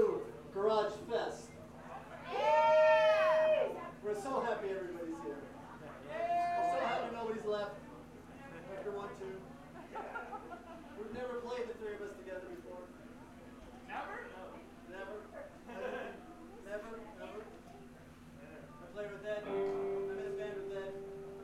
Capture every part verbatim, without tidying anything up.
to Garage Fest. We're so happy everybody's here. We're so happy nobody's left after one, two. We've never played the three of us together before. Never? Never. Never, never. I play with Ed. I'm in a band with Ed.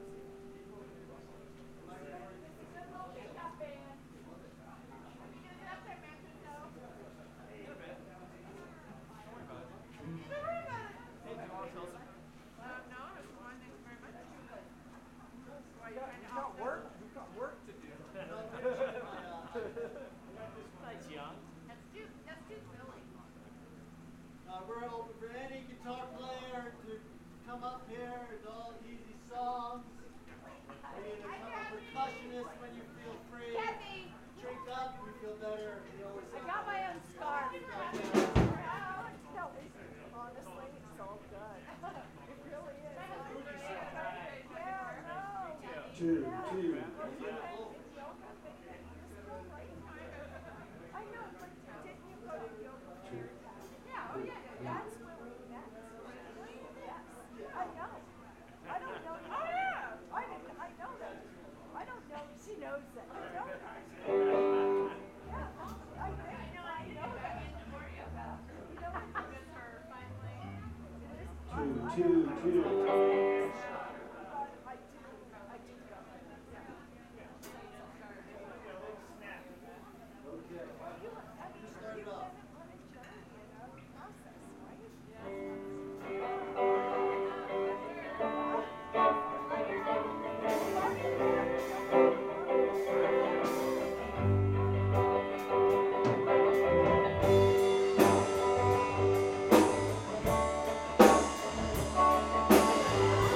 Uh, we're open for any guitar player to come up here. It's all easy songs. We need a couple percussionists when you feel free. Kathy! Drink up, we feel better. We always I got my own scarf. No, honestly, it's all good. It really is. Yeah, no. Two, two. I know, but didn't you go to yoga? Yeah, oh yeah, that's where we met. Yes, I know. I don't know. Oh yeah, I didn't. I know that. I don't know. She knows that. I know that. Yeah, I think. I know that. You know what? It is. Two, two, two. I do. I do go. Okay. You, I mean, You started you've off. been on a journey, you know, process, right?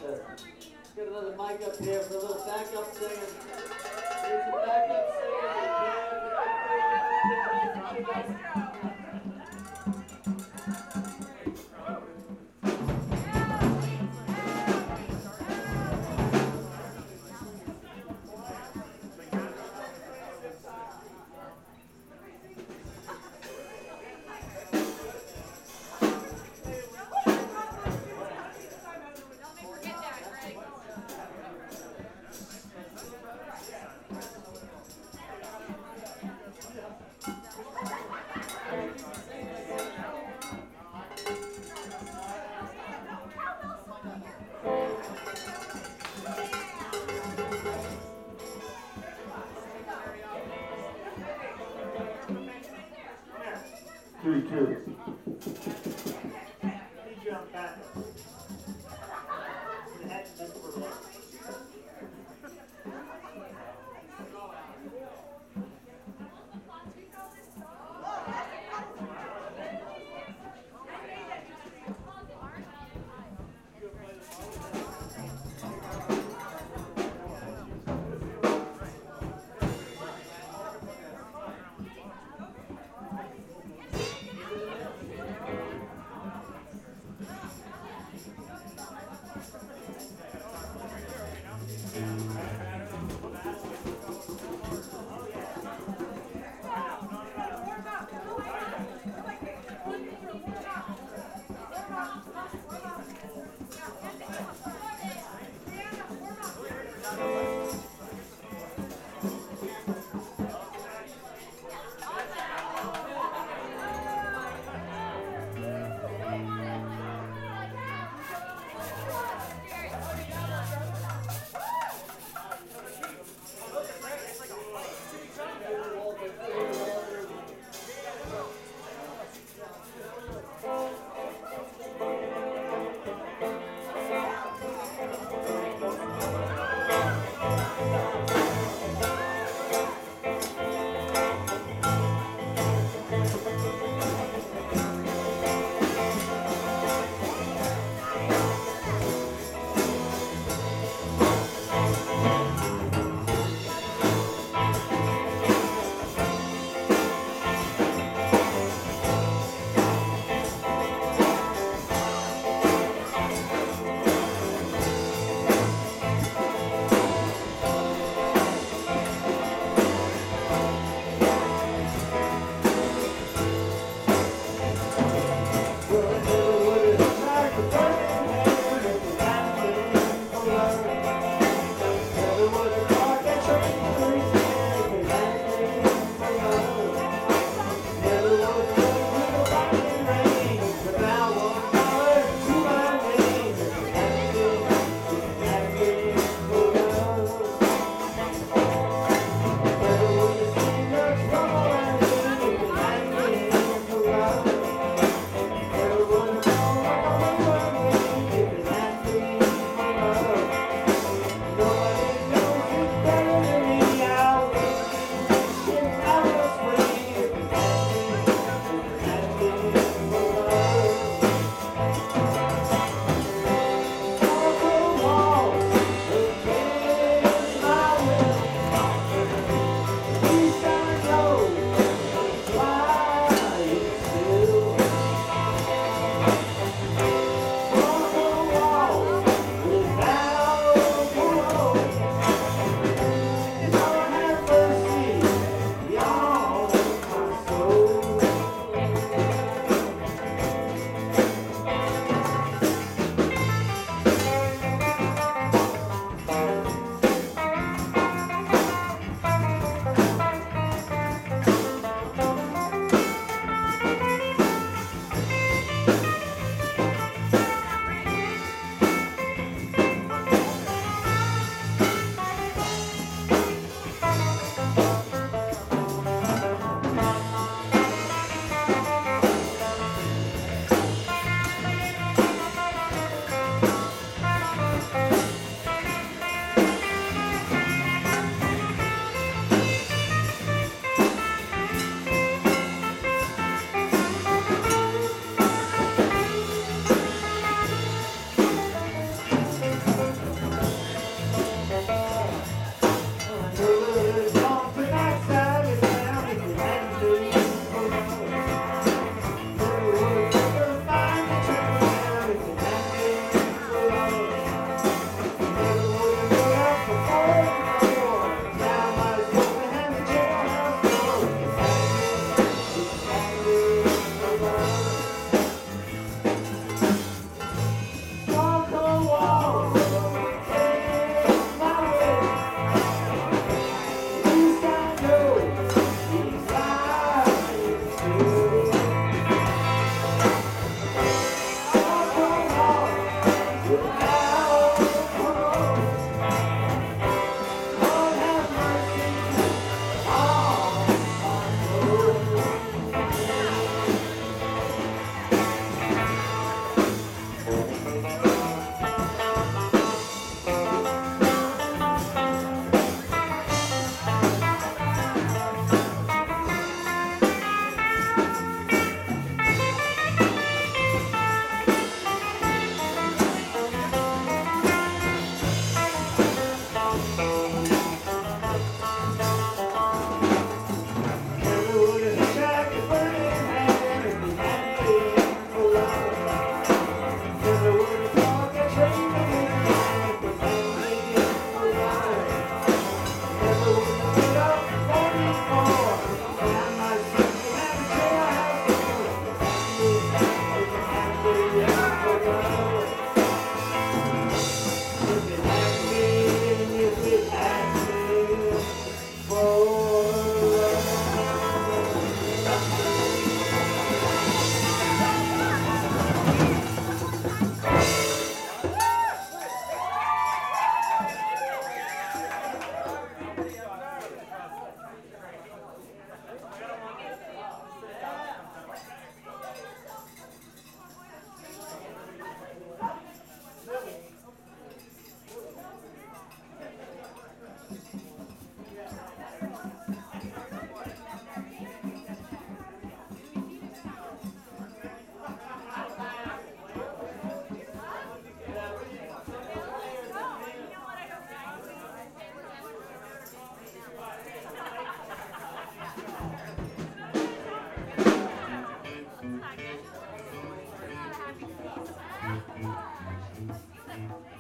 to get another mic up here for a little backup singing. Here's some backup singing. Three, two. Need you on backup. The head is for the Thank you.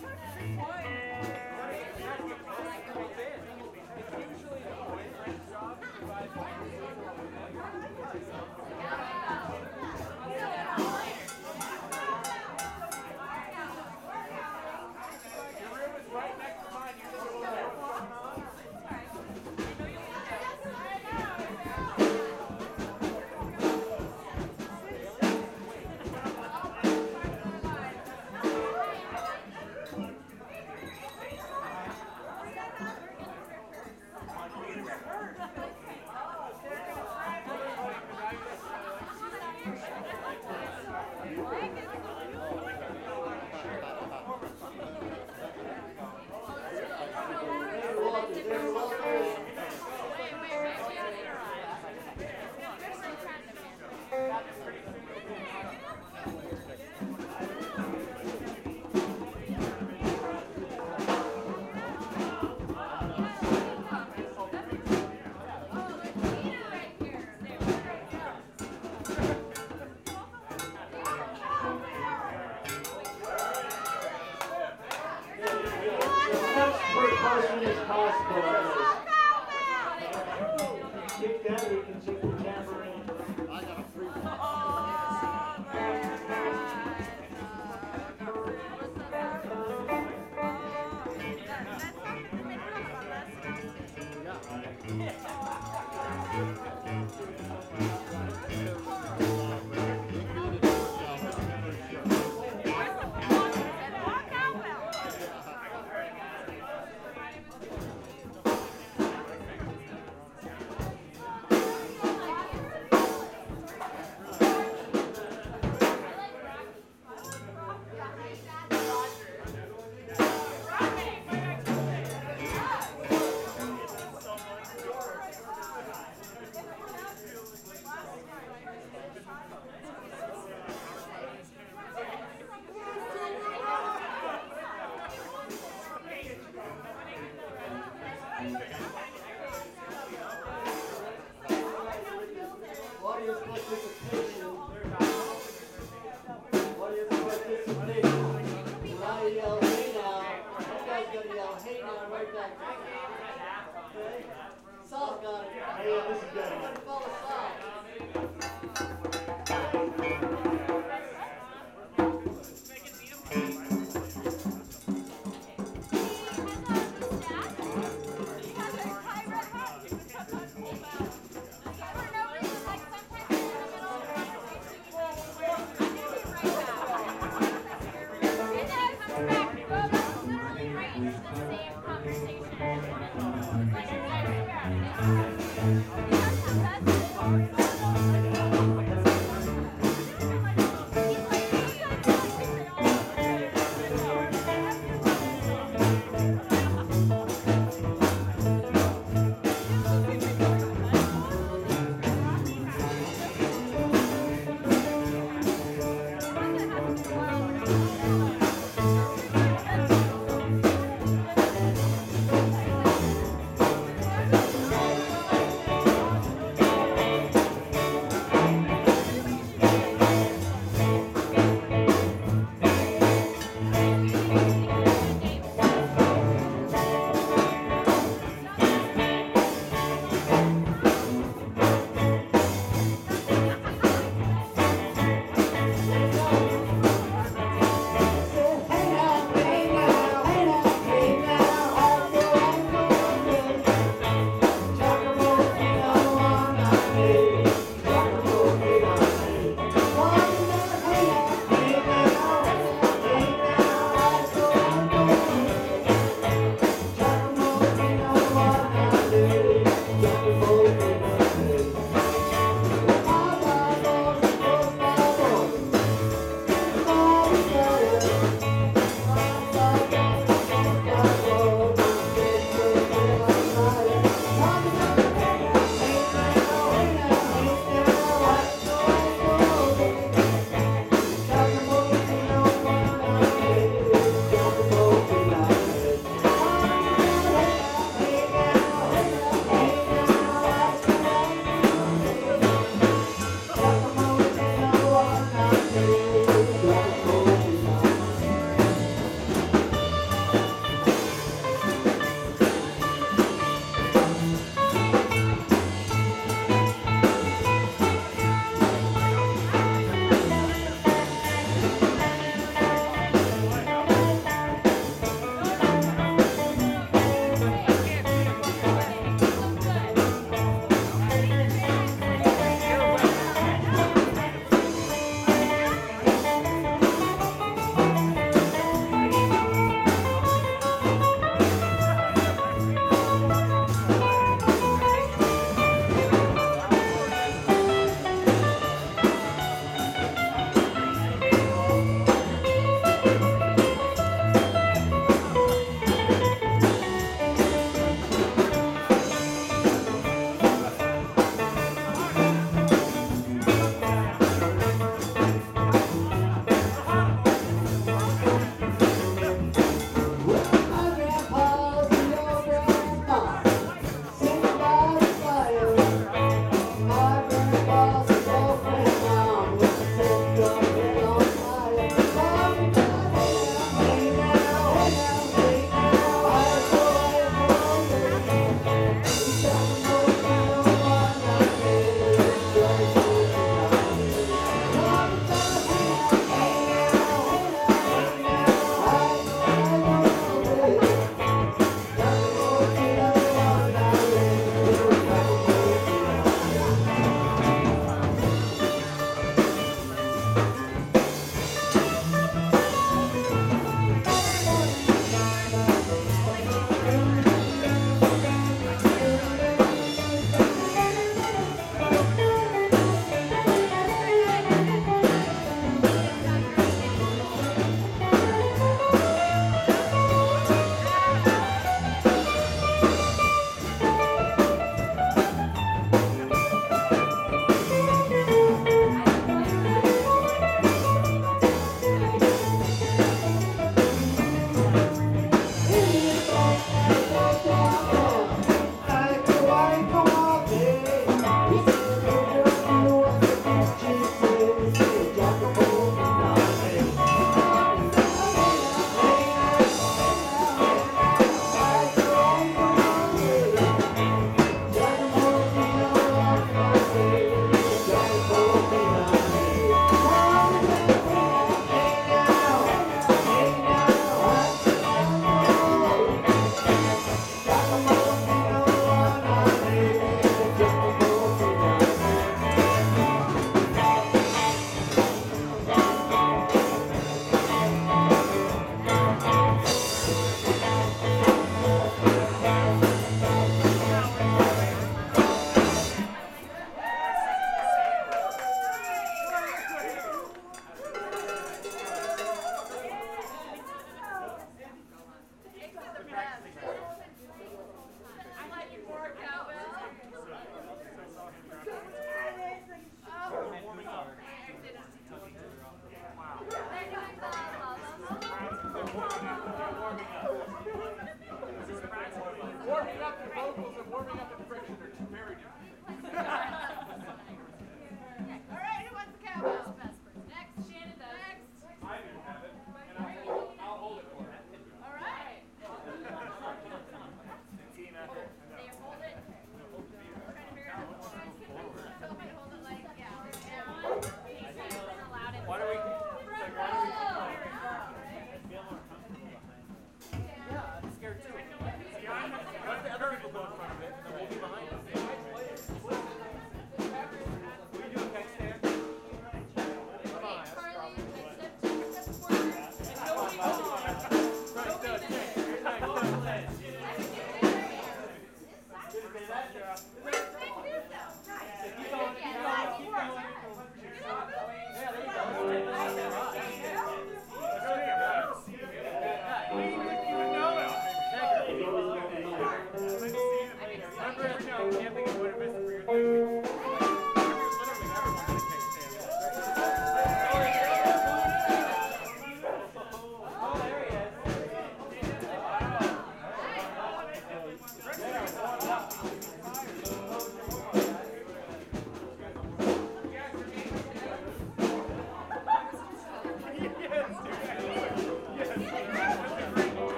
Thank you.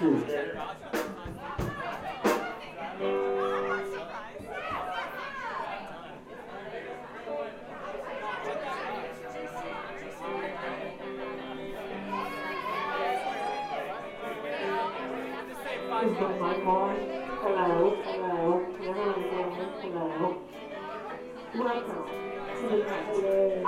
two. Is that my call? Hello, hello, hello, hello. Welcome to the cafe.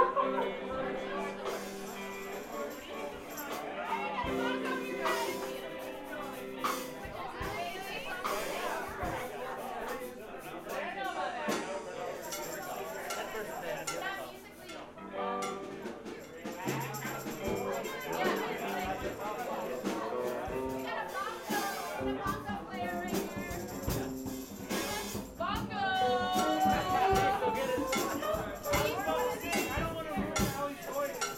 I don't want to hear how he's voice.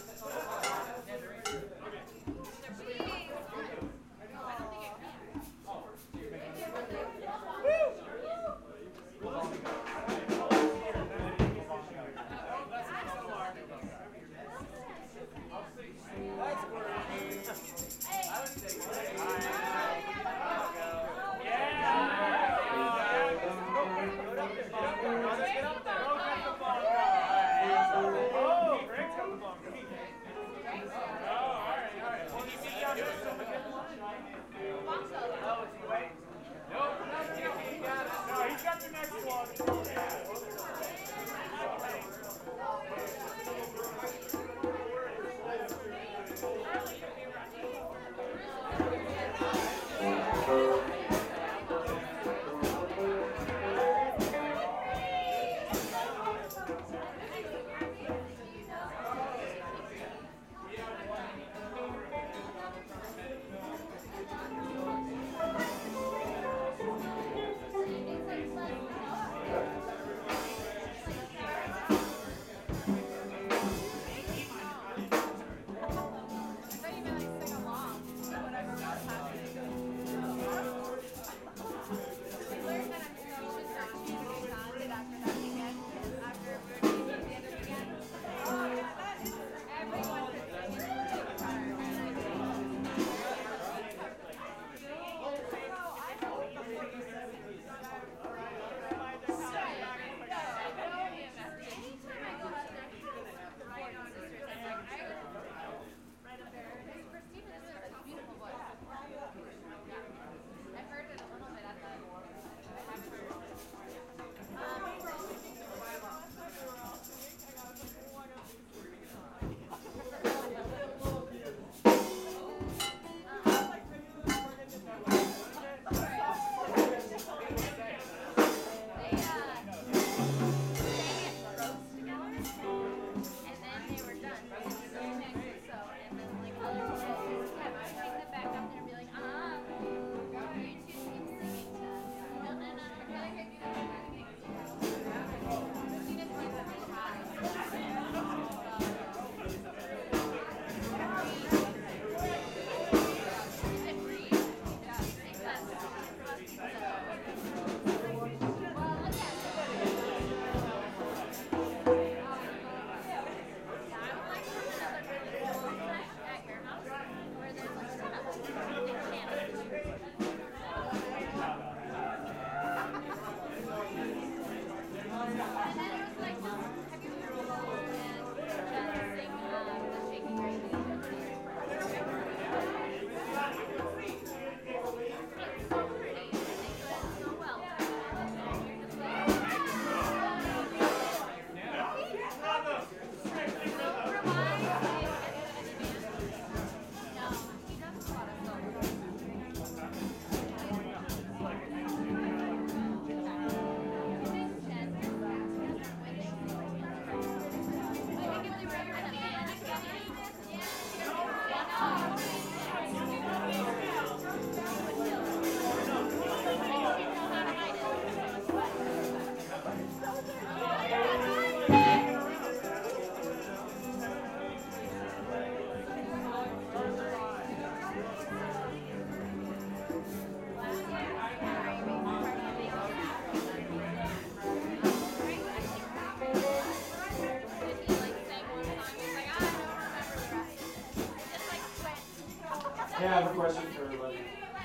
have a question for everybody.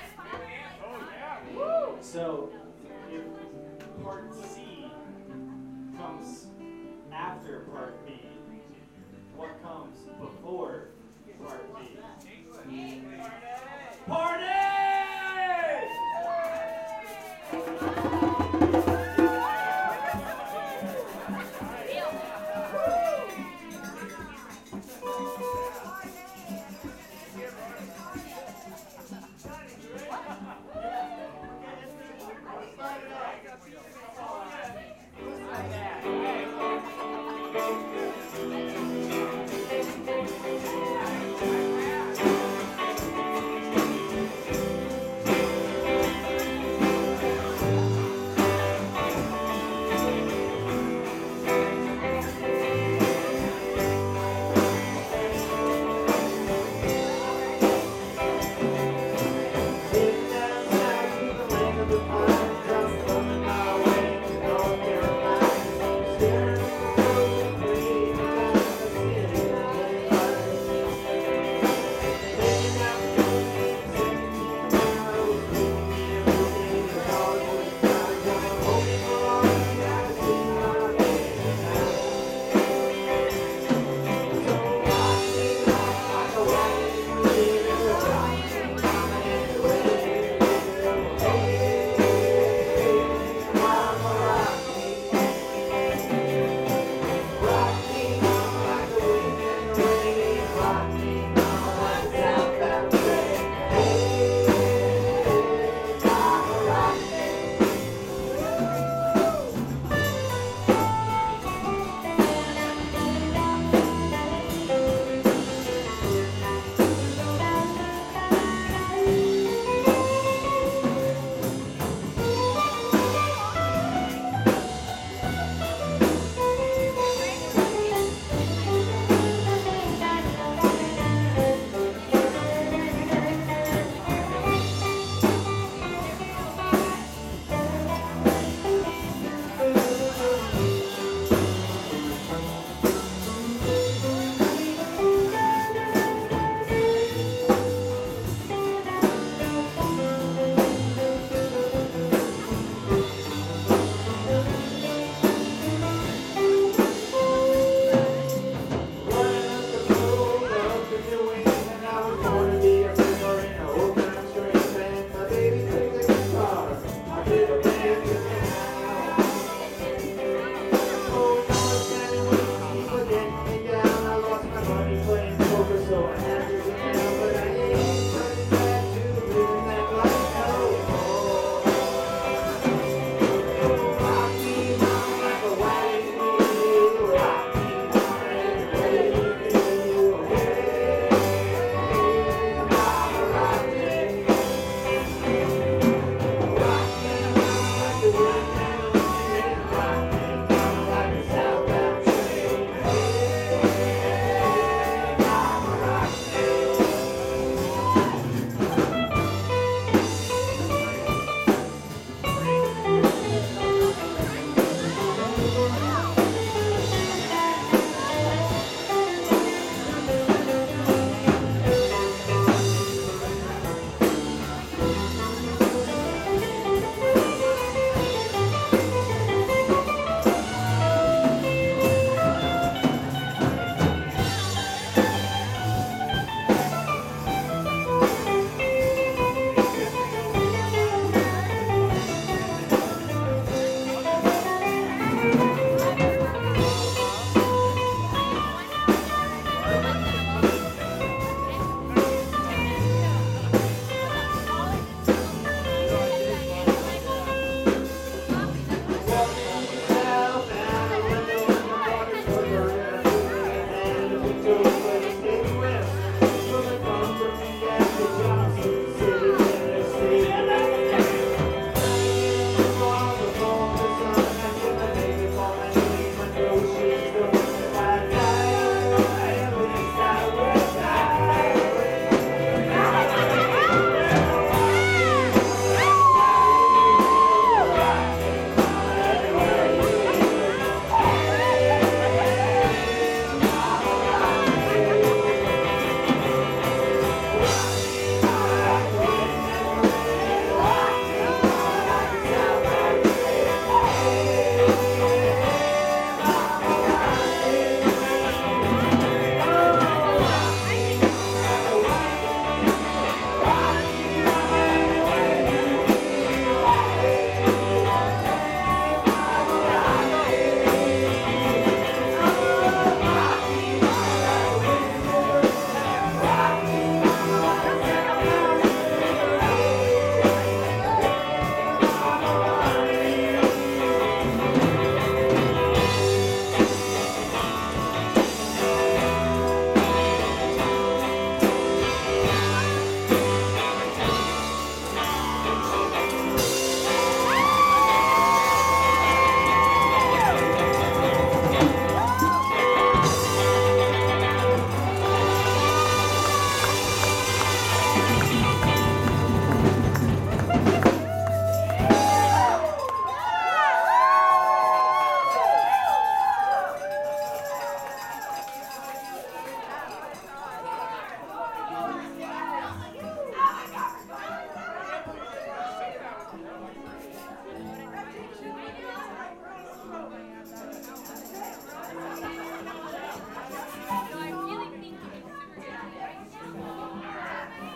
So, if part C comes after part B, what comes before part B? Party!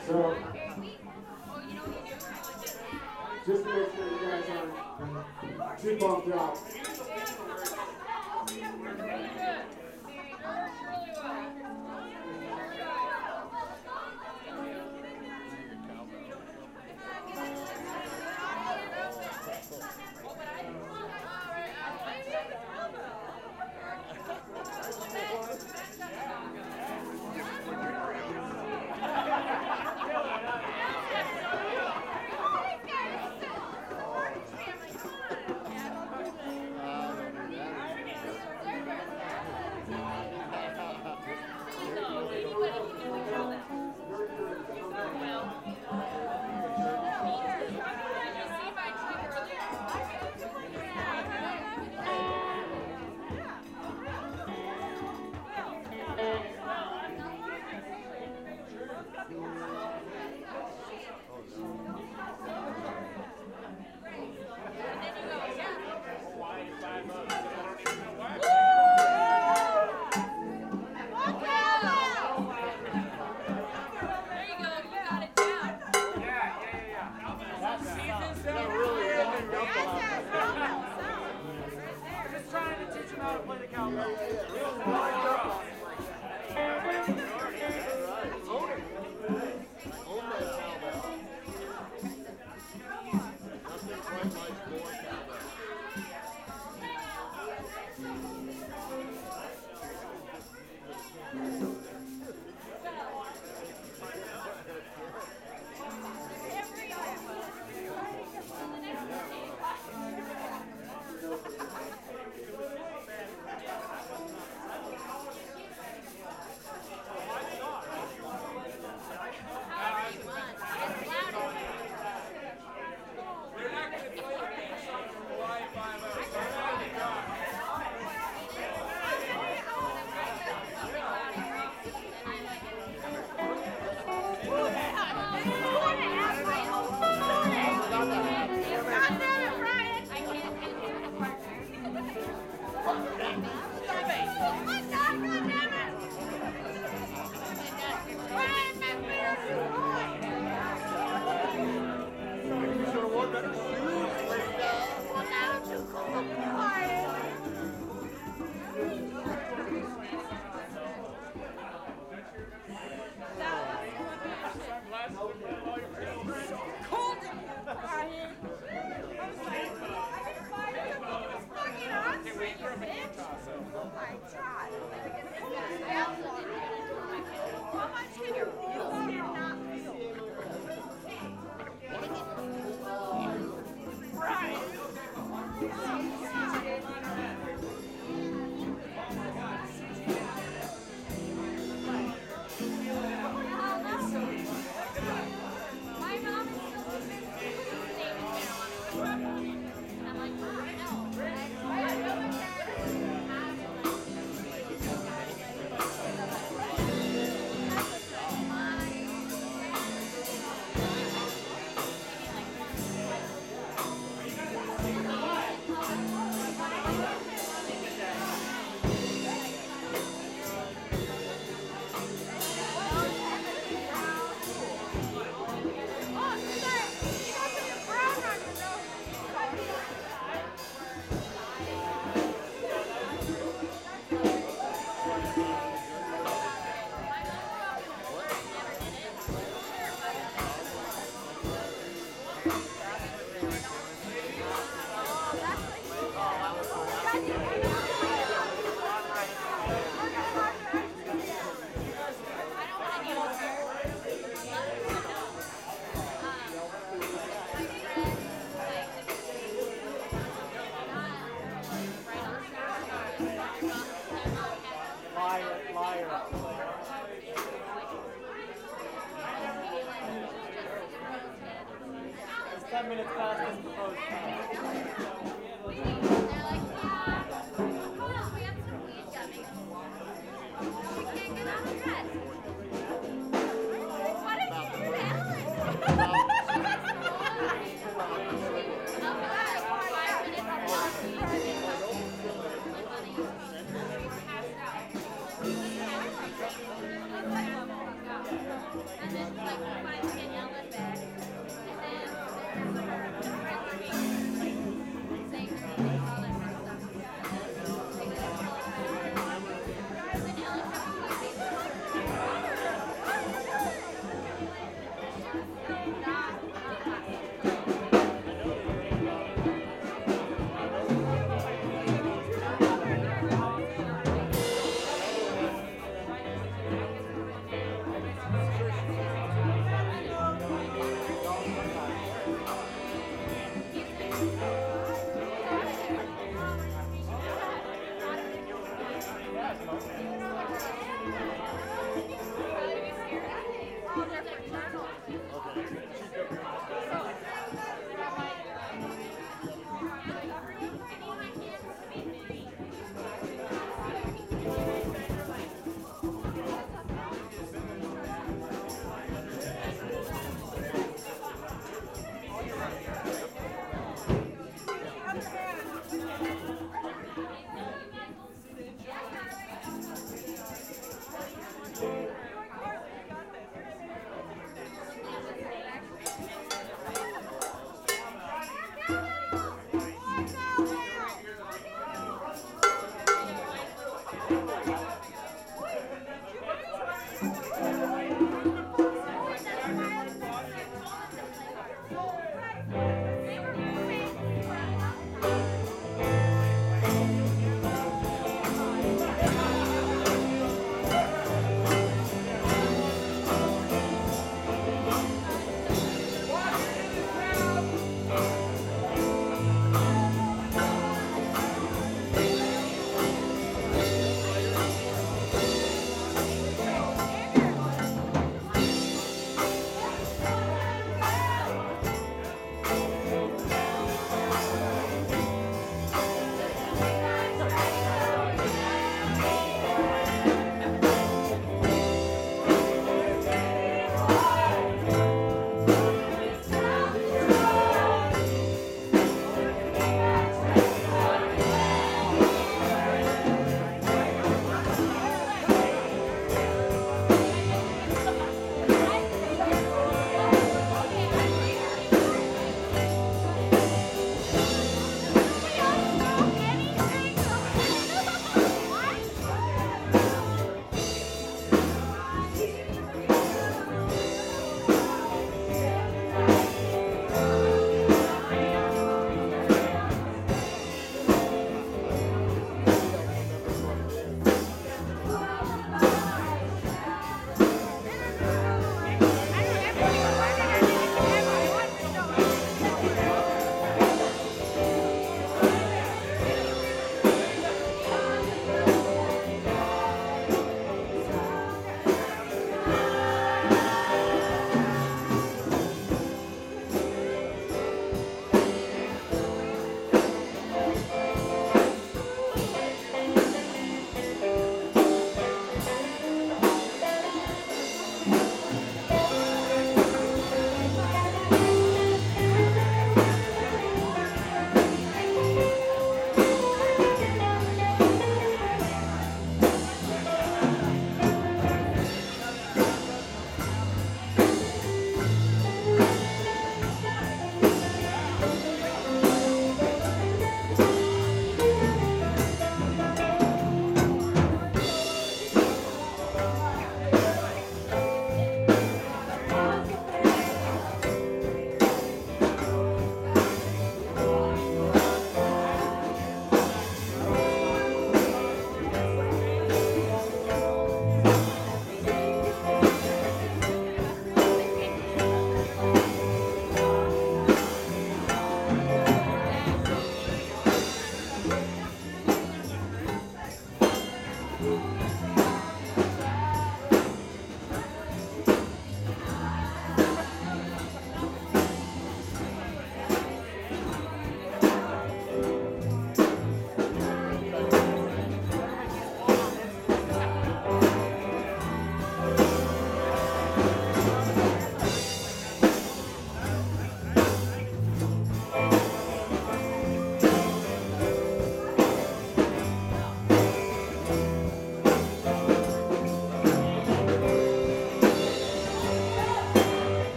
So, just to make sure you guys aren't too bumped up. ten minutes past this proposed time. And then like five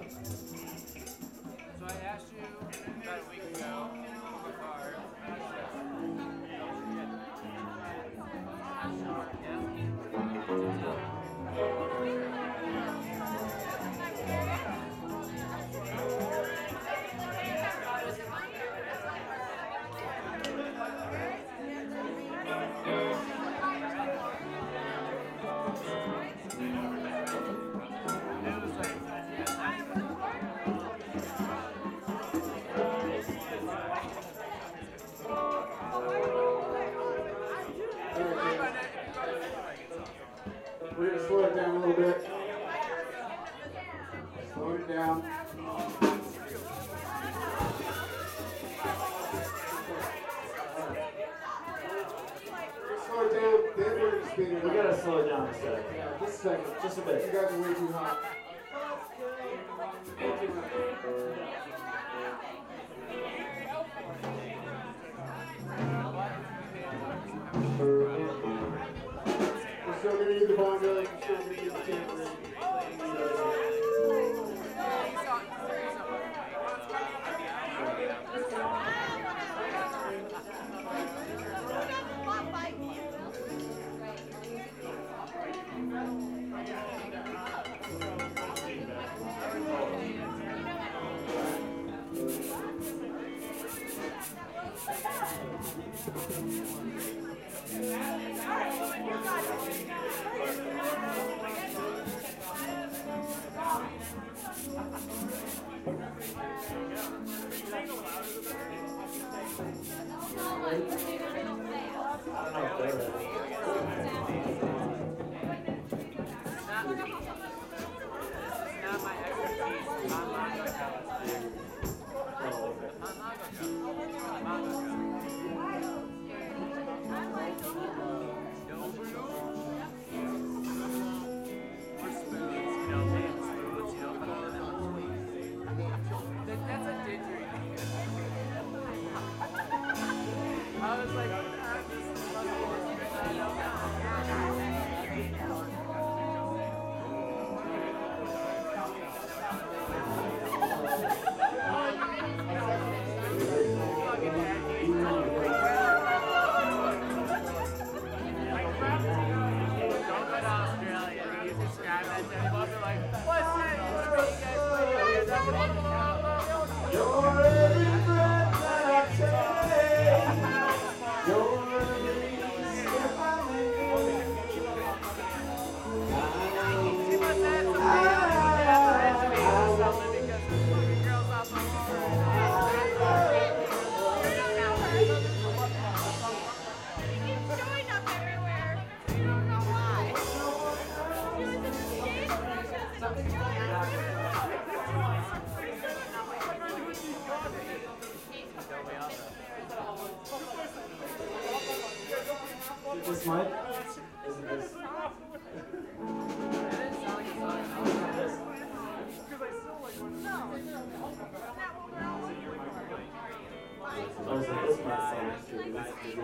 So I asked you about a week ago in the car. We're gonna slow it down a little bit. Slow it down. Slow it down, then we're gonna speed it We up. gotta slow it down a sec. Yeah, just a second. Just a You bit. guys are way too hot. We're still gonna need the bond really. We're still gonna need the tambourine. This mic? Is it this? I was like, this might sound too. This is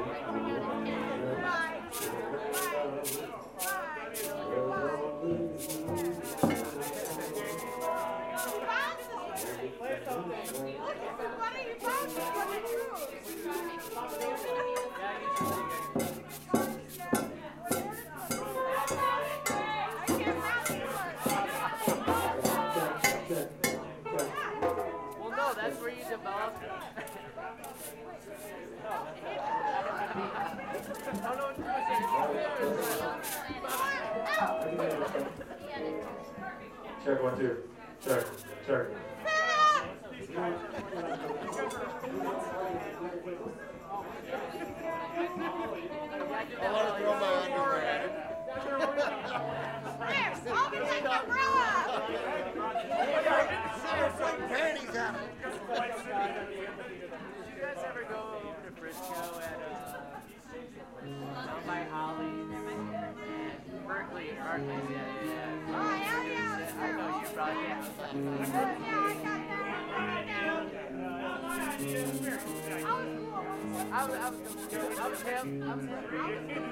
Well, no, that's where you develop. Check one, two. Check, check. I want to throw my underwear at him. There, I'll be taking a bra off. It's like panties at him. Did you guys ever go over to Frisco at uh, down by Holly's and Berkeley? Berkeley's, yeah, yeah. Oh, yeah, yeah, I know you probably have. yeah, I got that. I was, I was, I was him. I was him.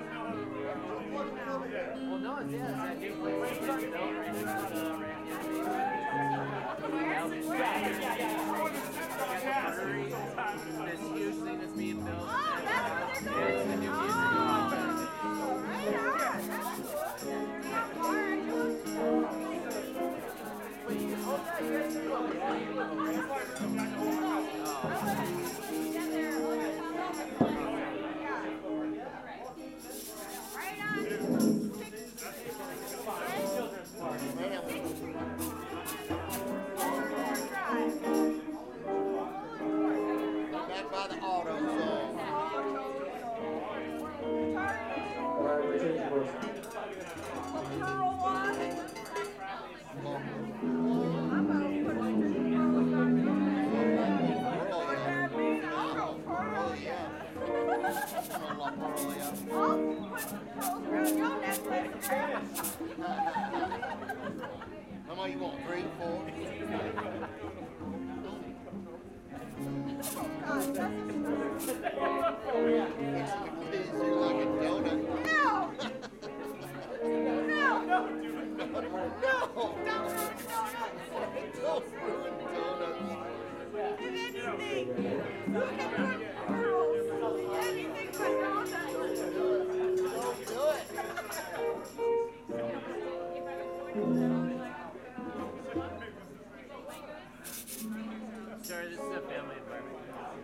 Well, no, it's yeah, it's that new place. You know, right next to the Randy. Back by the auto zone. Alright, we're changing course. How much you want? Three, four? It's like a donut. No! No! No! Don't ruin donuts. Don't ruin donuts. If anything, you can put pearls. Anything but donuts. Don't do it. Sorry, this is a family apartment.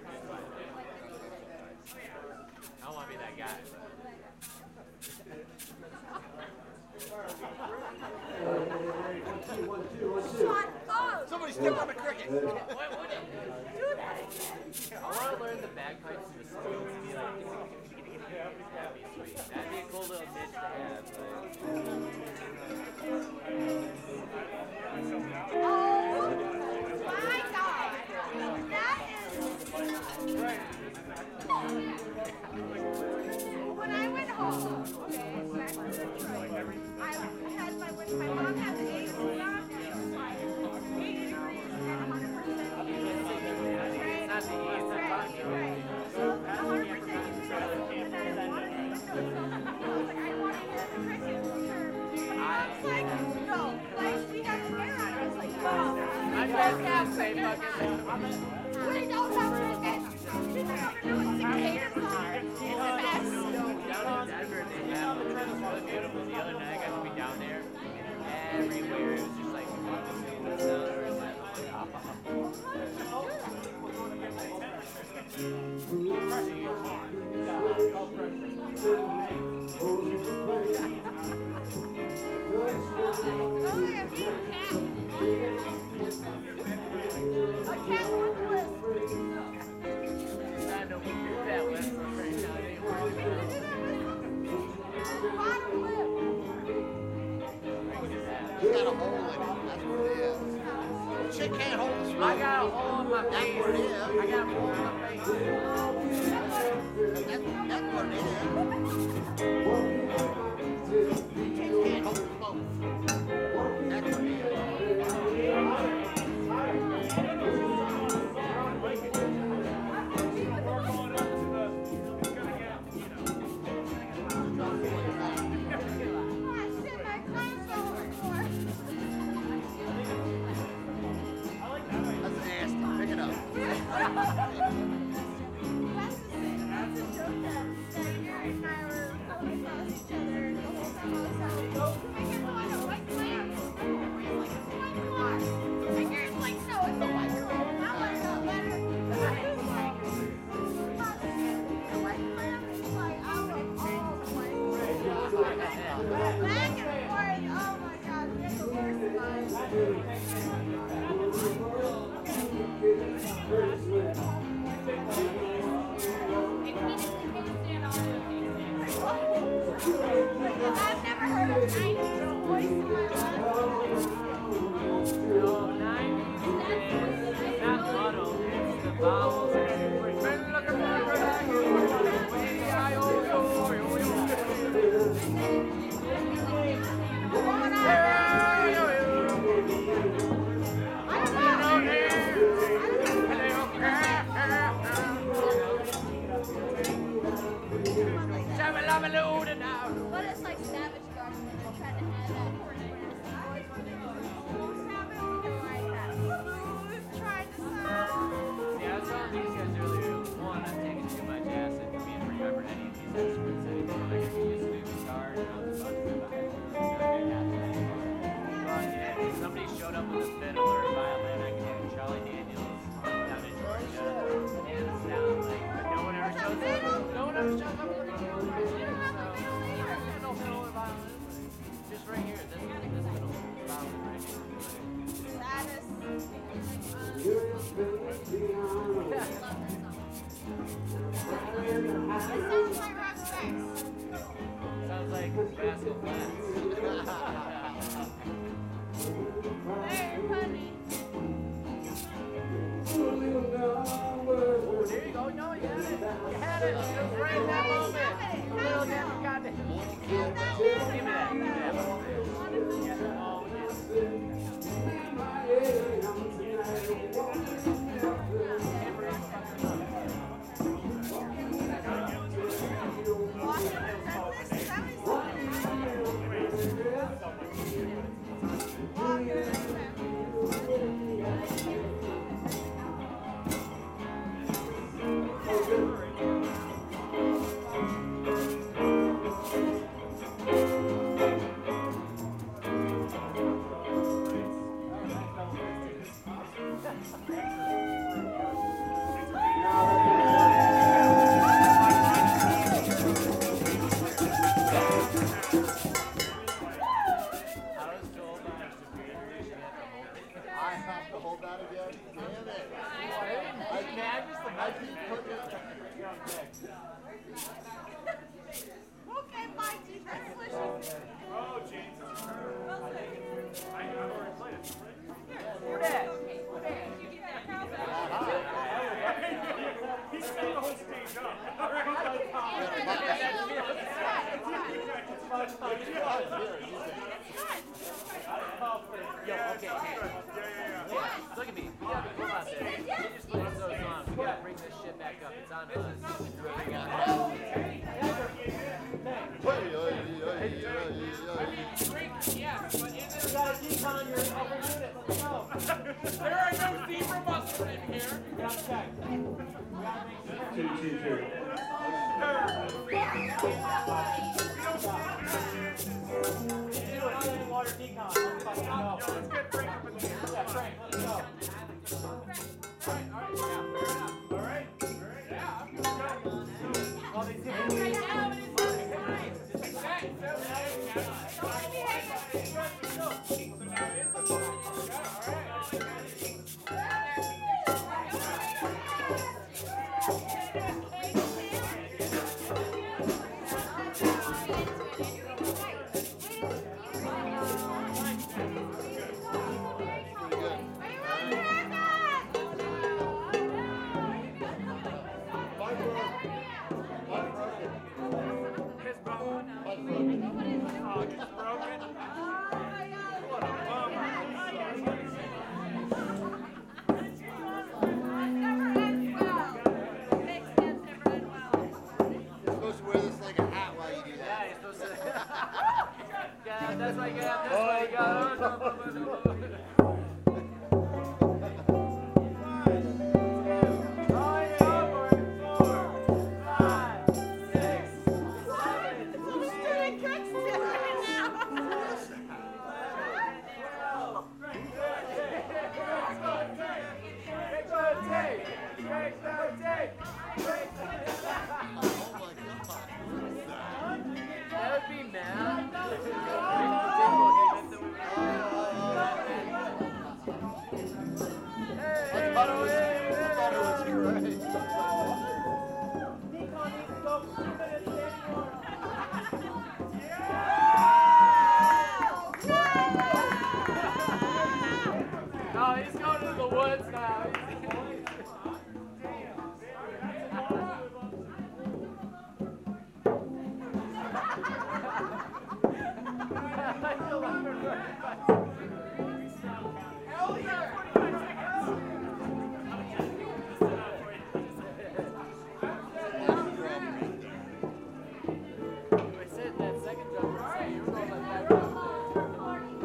I don't want to be that guy. One, two, one, two. Shut up! Somebody step on the cricket. What would it do that again? I want to learn the bagpipes and the strings and be like, that'd be sweet. That'd be a cool little niche to have. But... Oh my God! That is. When I went home, okay, back to Detroit, I had my when my mom had the A C on, it was like eighty degrees and one hundred percent humidity. Right? Not the ease, Right, right. So one hundred percent humidity, and then I wanted to go so I was like, I want to hear the crickets chirp. And I was like, no, like she had the air on. I was like, Mom, I we just don't have can't say crickets. fucking. We don't have crickets. She's like, I'm gonna do a cicada song. It's a mess. Down in Denver, they have the tree was really beautiful. The other night, I got to be down there, and everywhere it was just like wood sound or like, A cat with lips. I know we do that with right now. They work. Bottom lip. You got a hole in it. That's what it is. Shit can't hold the I spring. got a hole in my That's face. what it is. I got a hole in my face. That's, that's what it is. Can't hold the smoke. That's what it is. Oh, shit, my clothes over for. That's nasty. Pick it up. That's the thing. That's a joke that, that Gary and I were pulling across each other the whole time I was out. I can't find a white lamp. It's like a I have to hold that again. Damn it. I can't. I keep putting it. Okay, bye, teacher. Delicious. Oh, Jesus. I, I've already played it. Who that? He set the whole stage up. Yo, okay, hey. Hey, look at me. We gotta be cool out there. We just put this on. We gotta bring this shit back up. It's on us. We gotta keep on your upper unit. Let's go. There are no zebra buses in here. We gotta check. We gotta make sure. Two, two, two. Do another water decon. Let's fucking go. Let's get Frank up in the air. Yeah, Frank, let's go. Alright, alright, yeah, fair enough. All right? All right? Yeah, I'm gonna go. All these Right now, it is fine. Okay, so now it's got So now it is the fun. Yeah, alright. His bone. Oh, it's broken. What a bummer. You're supposed to wear this like a hat while you do Yeah, that. you're supposed to. Yeah, that's why you got this way. You got. Oh, no, no, no, no. That would be mad. I thought it was, I thought it was great. Oh, he's going to the woods now. Hell yeah! We sit in that second jump and say you were going like that up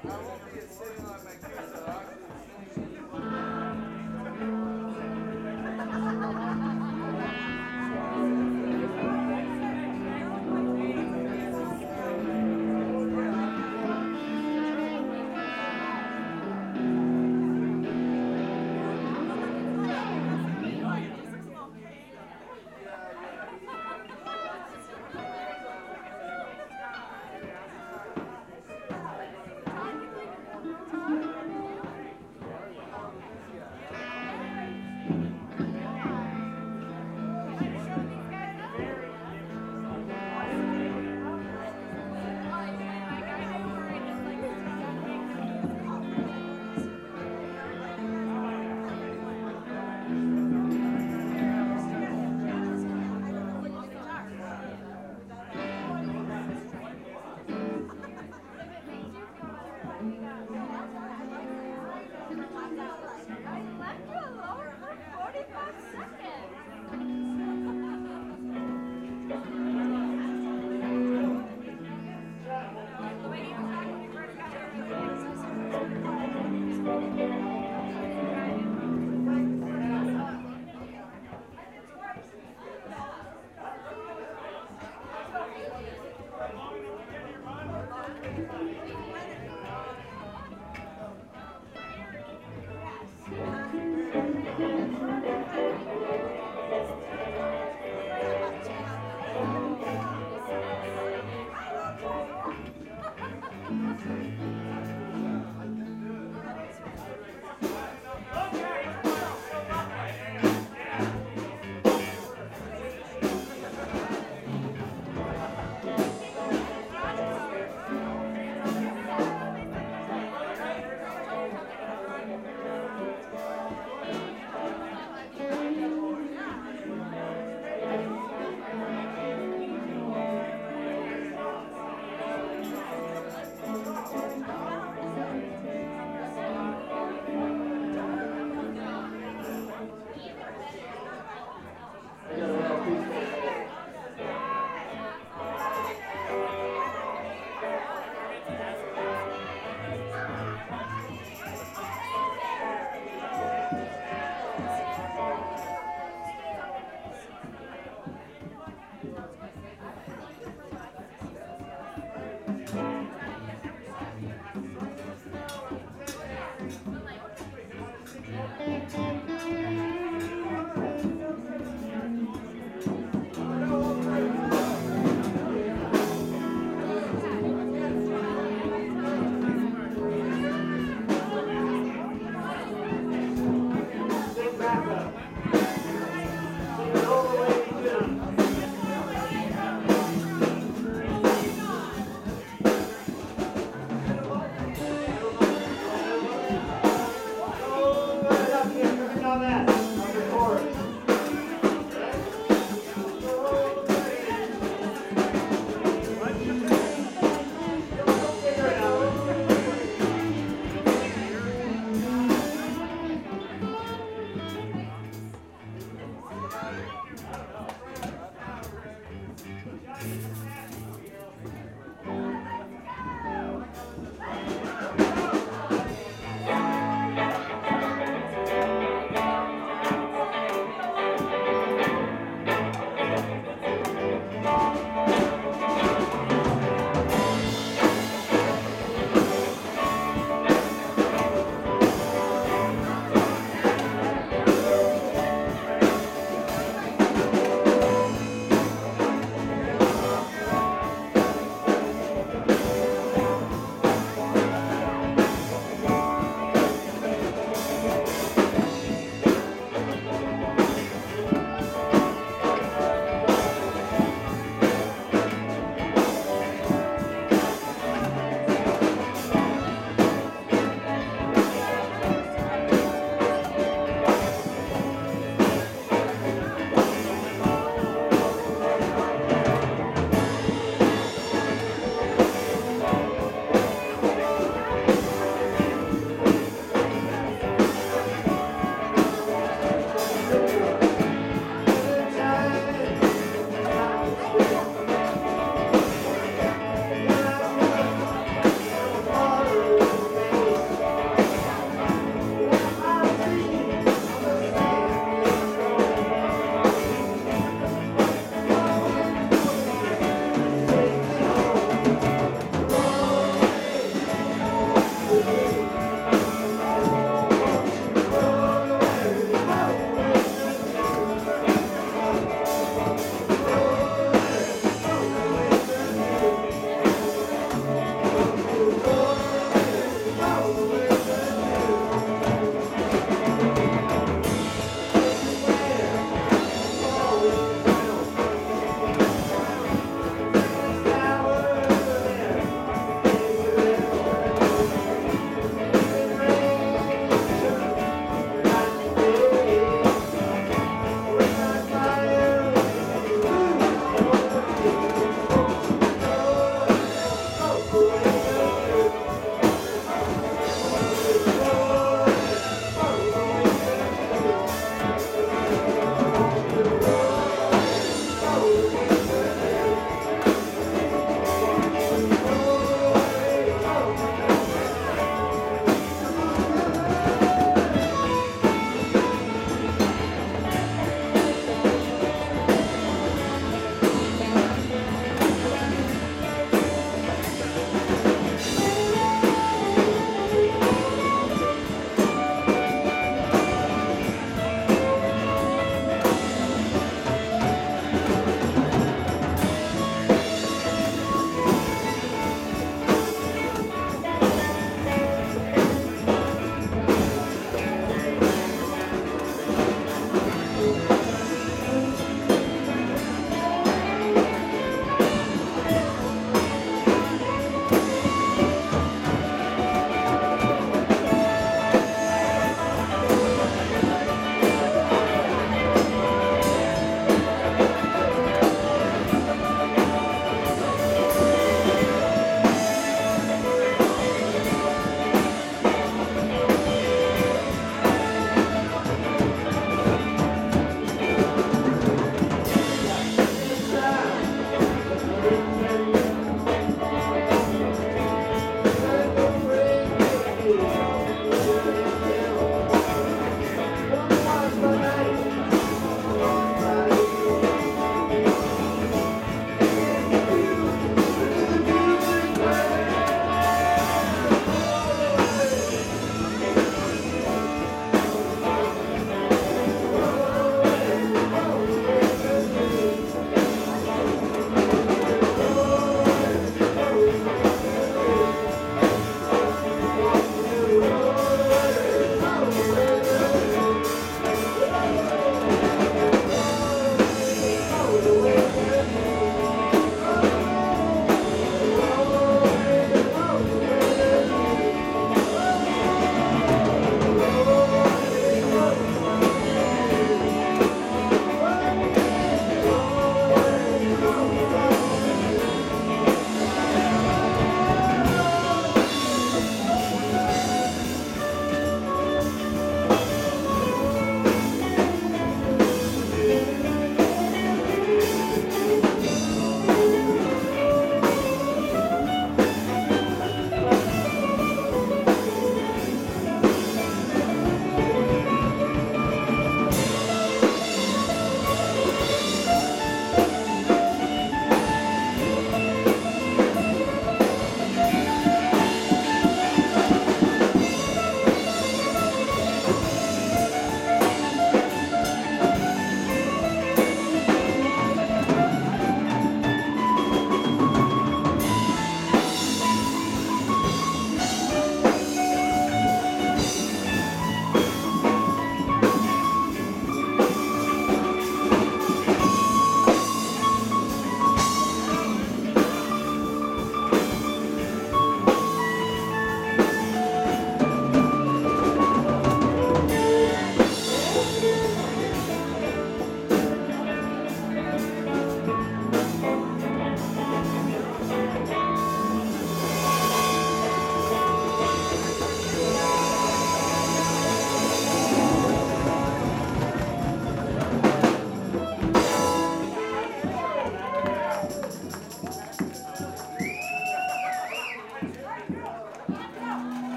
Thank you.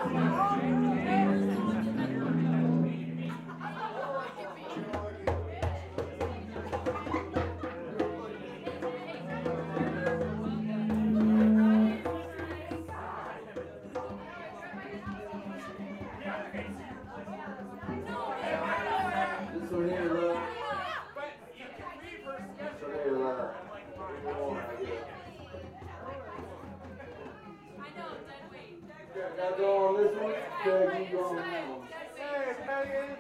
This one here, look. But you can leave her This schedule. one here, look. Oh, I get it. Got- Gotta go on this one. Craig, you go on that one. Hey, Megan.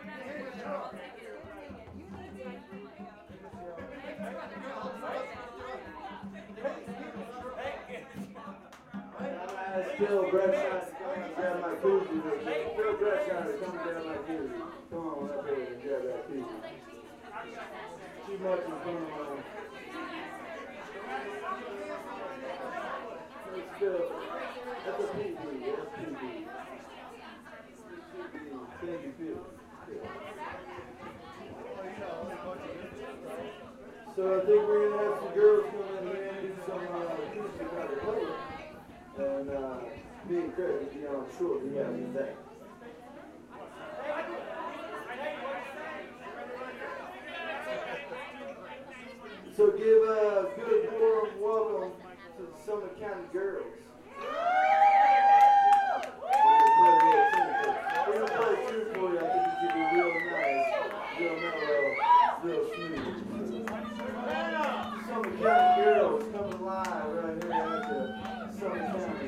Uh, Still, Brett Shiner, come and grab my koozie. Still, Brett Shiner, come and grab my koozie. Come on up here and grab that koozie. Too much in front of my. It's still, that's a P D. That's P D. Candy Field. So I think we're gonna have some girls come in here and do some uh, acoustic acapella. And uh, me and Craig, you know, I'm sure we have anything. So give a good warm welcome to the Summit County girls. We're gonna play a tune for you. I think it should be real nice, real mellow, real smooth. Summit County girls coming live right here at the Summit County.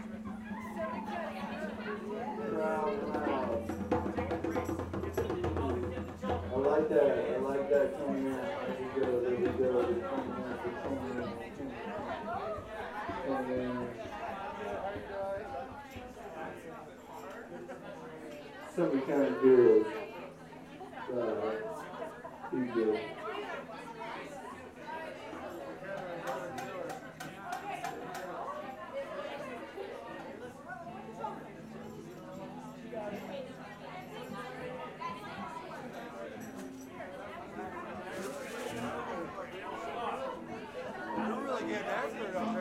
Proud and loud. I like that. I like that coming in. There we go. There we go. They're coming in. They're coming in. Coming in. Summit County girls. Uh, here you go. I don't really get after it.